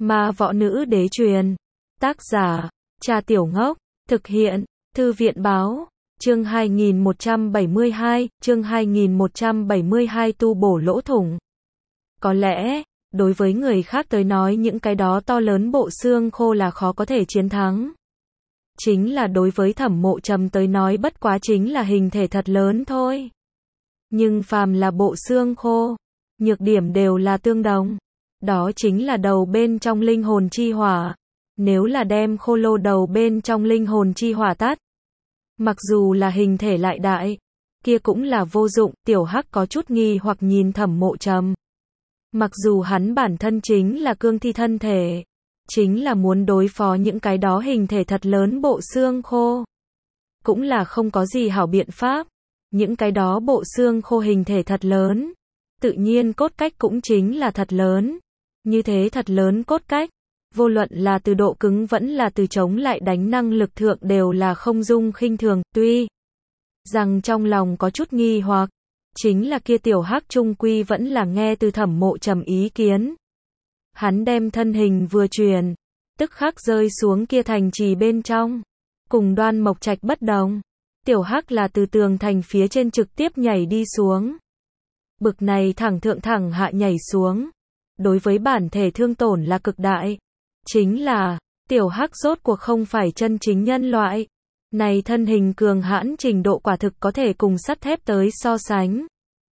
Ma Võ Nữ Đế truyền. Tác giả, Cha Tiểu Ngốc. Thực hiện, Thư viện Báo. Chương 2172, chương 2172 tu bổ lỗ thủng. Có lẽ, đối với người khác tới nói những cái đó to lớn bộ xương khô là khó có thể chiến thắng. Chính là đối với Thẩm Mộ Trầm tới nói bất quá chính là hình thể thật lớn thôi. Nhưng phàm là bộ xương khô, nhược điểm đều là tương đồng. Đó chính là đầu bên trong linh hồn chi hỏa. Nếu là đem khô lô đầu bên trong linh hồn chi hỏa tắt, mặc dù là hình thể lại đại, kia cũng là vô dụng. Tiểu Hắc có chút nghi hoặc nhìn Thẩm Mộ Trầm. Mặc dù hắn bản thân chính là cương thi thân thể, chính là muốn đối phó những cái đó hình thể thật lớn bộ xương khô, cũng là không có gì hảo biện pháp. Những cái đó bộ xương khô hình thể thật lớn, tự nhiên cốt cách cũng chính là thật lớn. Như thế thật lớn cốt cách, vô luận là từ độ cứng vẫn là từ chống lại đánh năng lực thượng đều là không dung khinh thường. Tuy rằng trong lòng có chút nghi hoặc, chính là kia Tiểu Hắc trung quy vẫn là nghe từ Thẩm Mộ Trầm ý kiến. Hắn đem thân hình vừa chuyển, tức khắc rơi xuống kia thành trì bên trong. Cùng Đoan Mộc Trạch bất đồng, Tiểu Hắc là từ tường thành phía trên trực tiếp nhảy đi xuống. Bực này thẳng thượng thẳng hạ nhảy xuống, đối với bản thể thương tổn là cực đại. Chính là, Tiểu Hắc rốt cuộc không phải chân chính nhân loại. Này thân hình cường hãn trình độ quả thực có thể cùng sắt thép tới so sánh.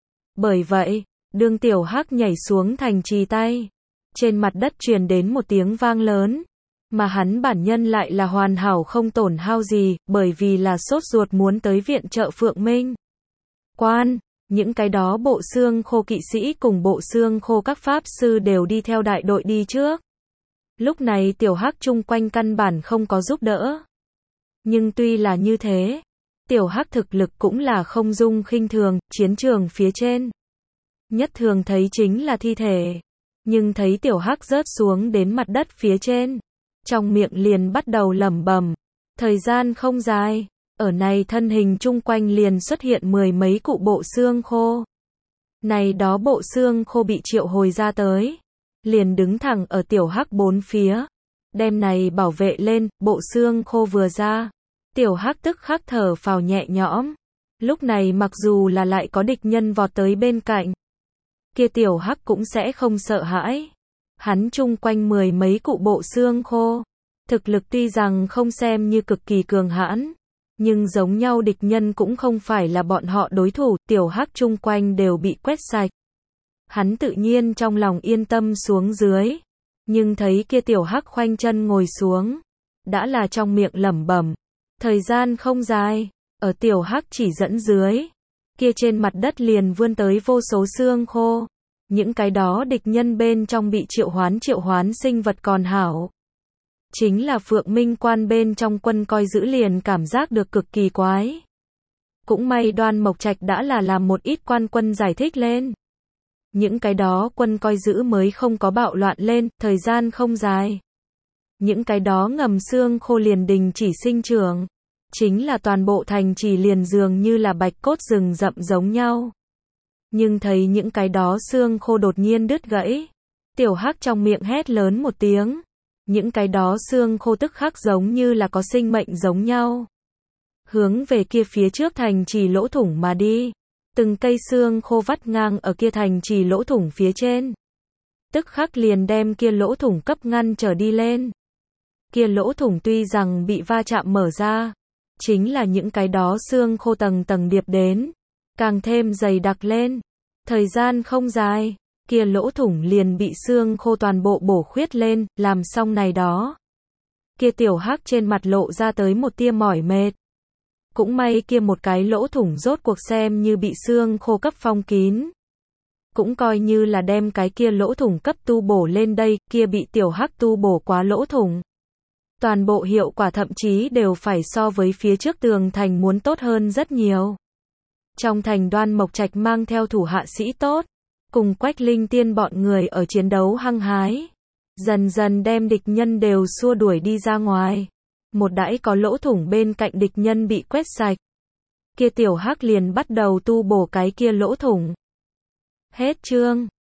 Bởi vậy, đương Tiểu Hắc nhảy xuống thành trì tay, trên mặt đất truyền đến một tiếng vang lớn, mà hắn bản nhân lại là hoàn hảo không tổn hao gì, bởi vì là sốt ruột muốn tới viện trợ Phượng Minh Quan. Những cái đó bộ xương khô kỵ sĩ cùng bộ xương khô các pháp sư đều đi theo đại đội đi trước. Lúc này Tiểu Hắc chung quanh căn bản không có giúp đỡ. Nhưng tuy là như thế, Tiểu Hắc thực lực cũng là không dung khinh thường. Chiến trường phía trên, nhất thường thấy chính là thi thể. Nhưng thấy Tiểu Hắc rớt xuống đến mặt đất phía trên, trong miệng liền bắt đầu lẩm bẩm. Thời gian không dài, ở này thân hình chung quanh liền xuất hiện mười mấy cụ bộ xương khô. Này đó bộ xương khô bị triệu hồi ra tới, liền đứng thẳng ở Tiểu Hắc bốn phía, đem này bảo vệ lên. Bộ xương khô vừa ra, Tiểu Hắc tức khắc thở phào nhẹ nhõm. Lúc này mặc dù là lại có địch nhân vọt tới bên cạnh, kia Tiểu Hắc cũng sẽ không sợ hãi. Hắn chung quanh mười mấy cụ bộ xương khô, thực lực tuy rằng không xem như cực kỳ cường hãn, nhưng giống nhau địch nhân cũng không phải là bọn họ đối thủ. Tiểu Hắc chung quanh đều bị quét sạch. Hắn tự nhiên trong lòng yên tâm xuống dưới, nhưng thấy kia Tiểu Hắc khoanh chân ngồi xuống, đã là trong miệng lẩm bẩm. Thời gian không dài, ở Tiểu Hắc chỉ dẫn dưới, kia trên mặt đất liền vươn tới vô số xương khô. Những cái đó địch nhân bên trong bị triệu hoán sinh vật còn hảo. Chính là Phượng Minh Quan bên trong quân coi giữ liền cảm giác được cực kỳ quái. Cũng may Đoan Mộc Trạch đã là làm một ít quan quân giải thích lên. Những cái đó quân coi giữ mới không có bạo loạn lên. Thời gian không dài, những cái đó ngầm xương khô liền đình chỉ sinh trưởng. Chính là toàn bộ thành trì liền dường như là bạch cốt rừng rậm giống nhau. Nhưng thấy những cái đó xương khô đột nhiên đứt gãy, Tiểu Hắc trong miệng hét lớn một tiếng. Những cái đó xương khô tức khắc giống như là có sinh mệnh giống nhau, hướng về kia phía trước thành trì lỗ thủng mà đi. Từng cây xương khô vắt ngang ở kia thành trì lỗ thủng phía trên, tức khắc liền đem kia lỗ thủng cấp ngăn trở đi lên. Kia lỗ thủng tuy rằng bị va chạm mở ra, chính là những cái đó xương khô tầng tầng điệp đến, càng thêm dày đặc lên. Thời gian không dài, kia lỗ thủng liền bị xương khô toàn bộ bổ khuyết lên. Làm xong này đó, kia Tiểu Hắc trên mặt lộ ra tới một tia mỏi mệt. Cũng may kia một cái lỗ thủng rốt cuộc xem như bị xương khô cấp phong kín, cũng coi như là đem cái kia lỗ thủng cấp tu bổ lên đây. Kia bị Tiểu Hắc tu bổ quá lỗ thủng, toàn bộ hiệu quả thậm chí đều phải so với phía trước tường thành muốn tốt hơn rất nhiều. Trong thành Đoan Mộc Trạch mang theo thủ hạ sĩ tốt, cùng Quách Linh Tiên bọn người ở chiến đấu hăng hái, dần dần đem địch nhân đều xua đuổi đi ra ngoài. Một đãi có lỗ thủng bên cạnh địch nhân bị quét sạch, kia Tiểu Hắc liền bắt đầu tu bổ cái kia lỗ thủng. Hết chương.